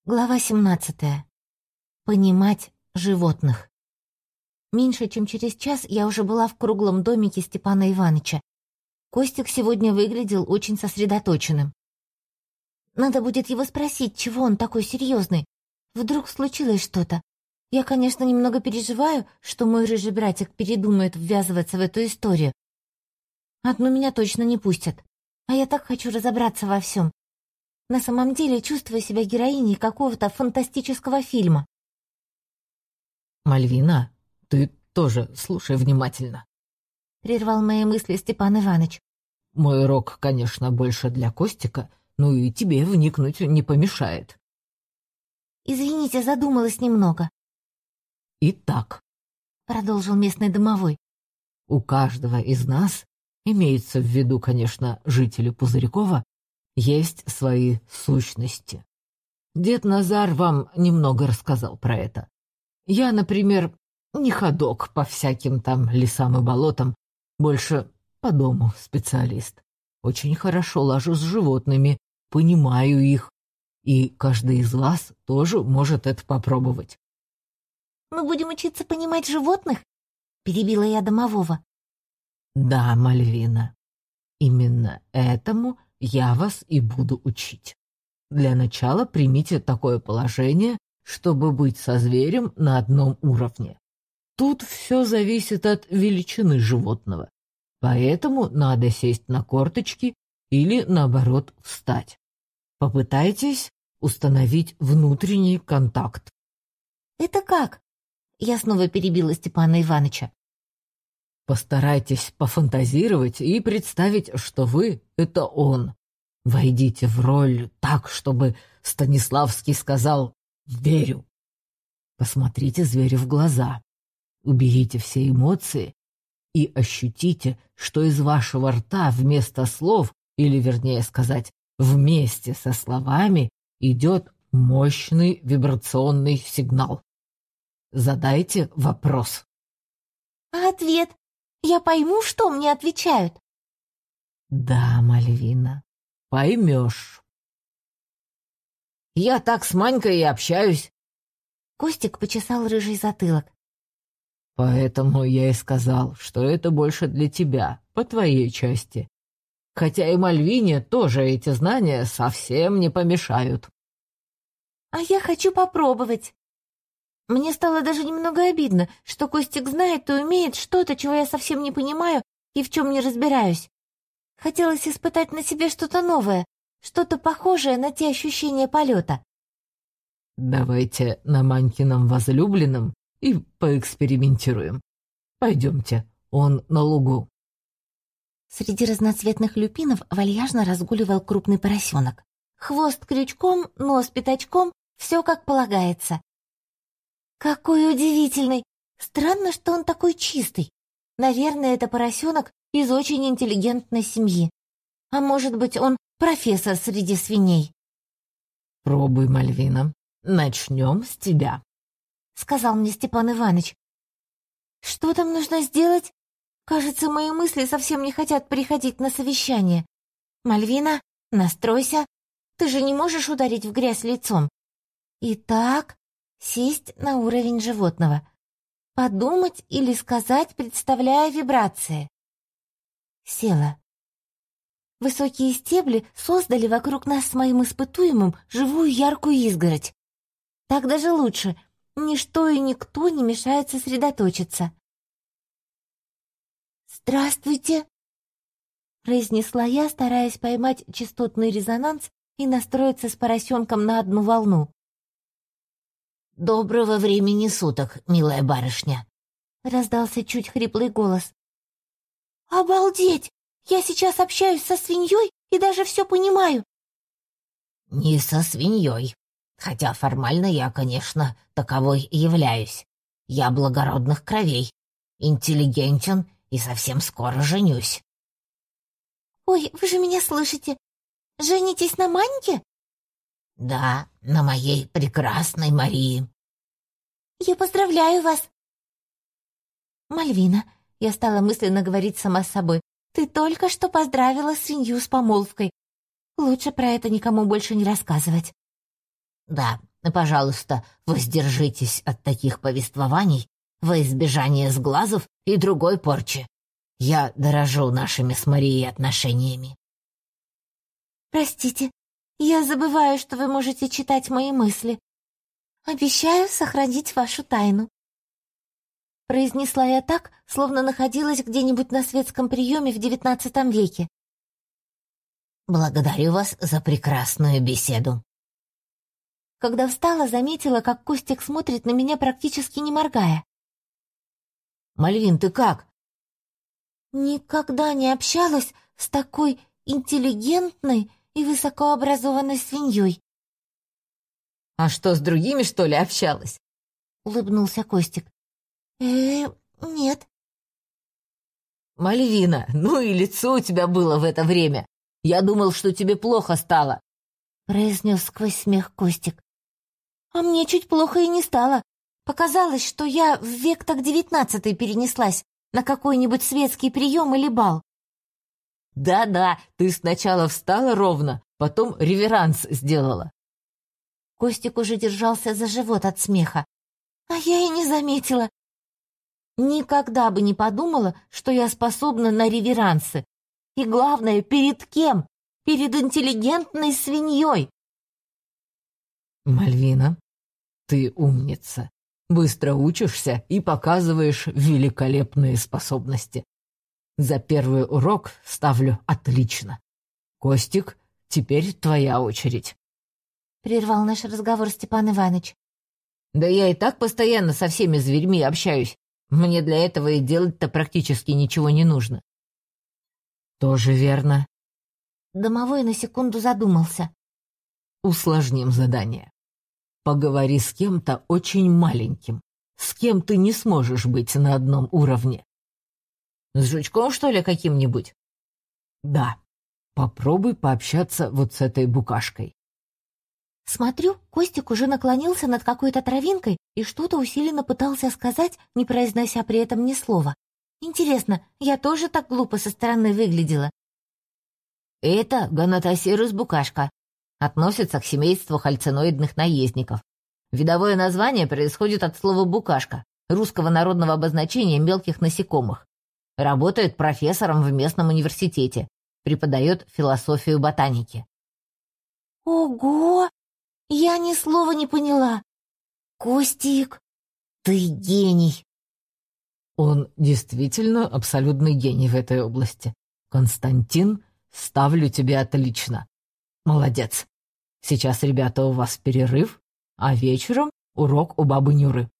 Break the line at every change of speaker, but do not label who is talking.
Глава 17. Понимать животных. Меньше чем через час я уже была в круглом домике Степана Иваныча. Костик сегодня выглядел очень сосредоточенным. Надо будет его спросить, чего он такой серьезный. Вдруг случилось что-то. Я, конечно, немного переживаю, что мой рыжий братик передумает ввязываться в эту историю. Одну меня точно не пустят. А я так хочу разобраться во всем. На самом деле чувствую себя героиней какого-то фантастического фильма.
«Мальвина, ты тоже слушай внимательно»,
— прервал мои мысли Степан Иваныч.
«Мой урок, конечно, больше для Костика, но и тебе вникнуть не помешает».
«Извините, задумалась немного».
«Итак»,
— продолжил местный домовой,
«у каждого из нас, имеется в виду, конечно, жители Пузырькова, есть свои сущности. Дед Назар вам немного рассказал про это. Я, например, не ходок по всяким там лесам и болотам, больше по дому специалист. Очень хорошо ложу с животными, понимаю их, и каждый из вас тоже может это попробовать».
«Мы будем учиться понимать животных?» — перебила я домового.
«Да, Мальвина, именно этому я вас и буду учить. Для начала примите такое положение, чтобы быть со зверем на одном уровне. Тут все зависит от величины животного, поэтому надо сесть на корточки или, наоборот, встать. Попытайтесь установить внутренний контакт».
«Это как?» — я снова перебила Степана Иваныча.
Постарайтесь пофантазировать и представить, что вы — это он. Войдите в роль так, чтобы Станиславский сказал «верю». Посмотрите зверю в глаза, уберите все эмоции и ощутите, что из вашего рта вместо слов, или вернее сказать, вместе со словами, идет мощный вибрационный сигнал. Задайте вопрос.
«А ответ? Я пойму, что мне отвечают?»
«Да, Мальвина, поймешь». «Я так с Манькой и общаюсь».
Костик почесал рыжий затылок.
«Поэтому я и сказал, что это больше для тебя, по твоей части. Хотя и Мальвине тоже эти знания совсем не помешают».
«А я хочу попробовать». Мне стало даже немного обидно, что Костик знает и умеет что-то, чего я совсем не понимаю и в чем не разбираюсь. Хотелось испытать на себе что-то новое, что-то похожее на те ощущения полета.
«Давайте на Манькином возлюбленном и поэкспериментируем. Пойдемте, он на лугу».
Среди разноцветных люпинов вальяжно разгуливал крупный поросенок. Хвост крючком, нос пятачком, все как полагается. Какой удивительный! Странно, что он такой чистый. Наверное, это поросенок из очень интеллигентной семьи. А может быть, он профессор среди свиней.
«Пробуй, Мальвина. Начнем с тебя»,
— сказал мне Степан Иваныч. «Что там нужно сделать? Кажется, мои мысли совсем не хотят приходить на совещание. Мальвина, настройся. Ты же не можешь ударить в грязь лицом. Итак, сесть на уровень животного. Подумать или сказать, представляя вибрации». Села. Высокие стебли создали вокруг нас с моим испытуемым живую яркую изгородь. Так даже лучше. Ничто и никто не мешает сосредоточиться. «Здравствуйте!» — произнесла я, стараясь поймать частотный резонанс и настроиться с поросенком на одну волну.
«Доброго времени суток, милая барышня!»
— раздался чуть хриплый голос. «Обалдеть! Я сейчас общаюсь со свиньей и даже все понимаю!»
«Не со свиньей, хотя формально я, конечно, таковой и являюсь. Я благородных кровей, интеллигентен и совсем скоро женюсь».
«Ой, вы же меня слышите? Женитесь на Маньке?»
«Да, на моей прекрасной Марии».
«Я поздравляю вас!» «Мальвина», — я стала мысленно говорить сама с собой, «ты только что поздравила свинью с помолвкой. Лучше про это никому больше не рассказывать».
«Да, Пожалуйста, воздержитесь от таких повествований во избежание сглазов и другой порчи. Я дорожу нашими с Марией отношениями».
«Простите, я забываю, что вы можете читать мои мысли. Обещаю сохранить вашу тайну», — произнесла я так, словно находилась где-нибудь на светском приеме в XIX веке.
«Благодарю вас за прекрасную беседу».
Когда встала, заметила, как Костик смотрит на меня, практически не моргая.
«Мальвин, ты как?»
Никогда не общалась с такой интеллигентной и высокообразованной свиньей.
«А что, с другими, что ли, общалась?»
— улыбнулся Костик. Нет.
«Мальвина, ну и лицо у тебя было в это время. Я думал, что тебе плохо стало», —
произнес сквозь смех Костик. А мне чуть плохо и не стало. Показалось, что я в век так 19-й перенеслась на какой-нибудь светский прием или бал.
«Да-да, ты сначала встала ровно, потом реверанс сделала».
Костик уже держался за живот от смеха. А я и не заметила. Никогда бы не подумала, что я способна на реверансы. И главное, перед кем? Перед интеллигентной свиньей.
«Мальвина, ты умница. Быстро учишься и показываешь великолепные способности. За первый урок ставлю отлично. Костик, теперь твоя очередь».
Прервал наш разговор Степан Иванович.
«Да я и так постоянно со всеми зверьми общаюсь. Мне для этого и делать-то практически ничего не нужно». «Тоже верно».
Домовой на секунду задумался.
«Усложним задание. Поговори с кем-то очень маленьким, с кем ты не сможешь быть на одном уровне». «С жучком, что ли, каким-нибудь?» «Да. Попробуй пообщаться вот с этой букашкой».
Смотрю, Костик уже наклонился над какой-то травинкой и что-то усиленно пытался сказать, не произнося при этом ни слова. Интересно, я тоже так глупо со стороны выглядела?
Это гонотосирус букашка. Относится к семейству хальциноидных наездников. Видовое название происходит от слова «букашка», русского народного обозначения мелких насекомых. Работает профессором в местном университете. Преподает философию ботаники.
Ого! Я ни слова не поняла. Костик, ты гений.
Он действительно абсолютный гений в этой области. Константин, ставлю тебе отлично. Молодец. Сейчас, ребята, у вас перерыв, а вечером урок у бабы Нюры.